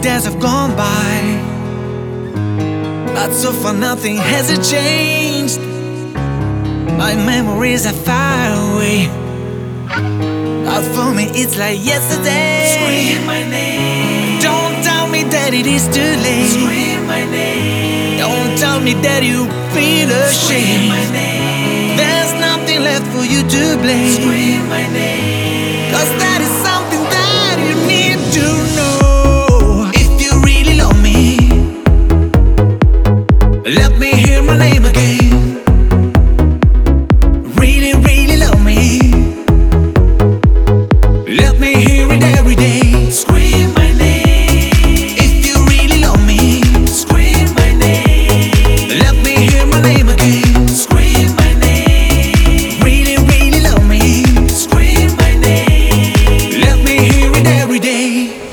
days have gone by, but so far nothing has changed. My memories are far away, but for me it's like yesterday. Scream my name. Don't tell me that it is too late. Scream my name. Don't tell me that you feel Scream my ashamed. name. There's nothing left for you to blame. Scream my name. 'Cause that is something that you need to know. If you really love me, let me hear my name again. Really, really love me, let me hear it every day. Scream my name. If you really love me, Scream my name. let me hear my name again. Scream my name. Really, really love me, Scream my name. let me hear it every day.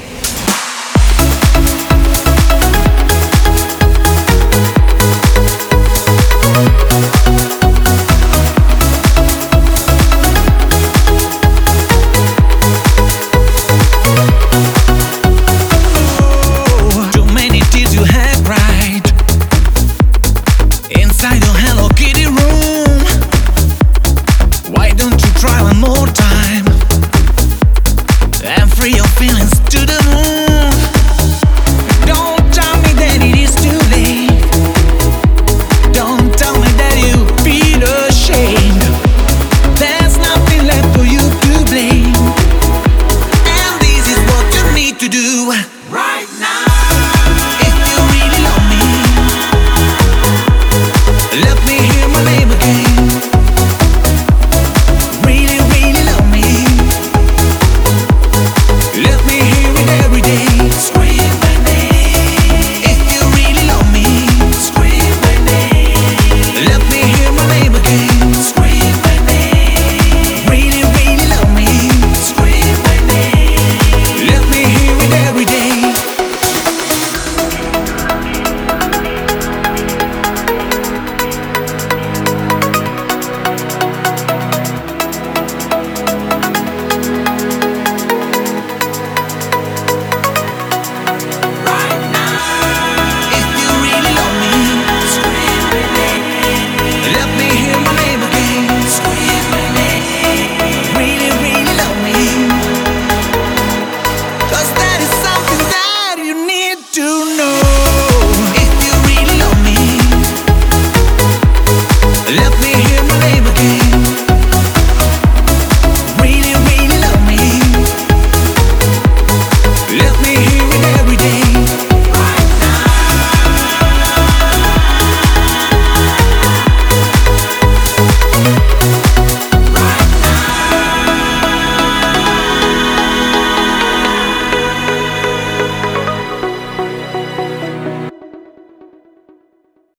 Too many tears you have cried inside your Hello Kitty room. Why don't you try one more time and free your feelings